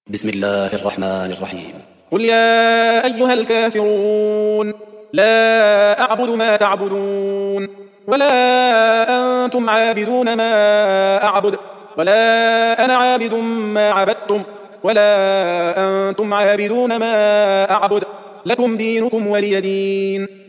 بسم الله الرحمن الرحيم. قل يا أيها الكافرون لا أعبد ما تعبدون ولا أنتم عابدون ما أعبد ولا أنا عابد ما عبدتم ولا أنتم عابدون ما أعبد لكم دينكم ولي دين.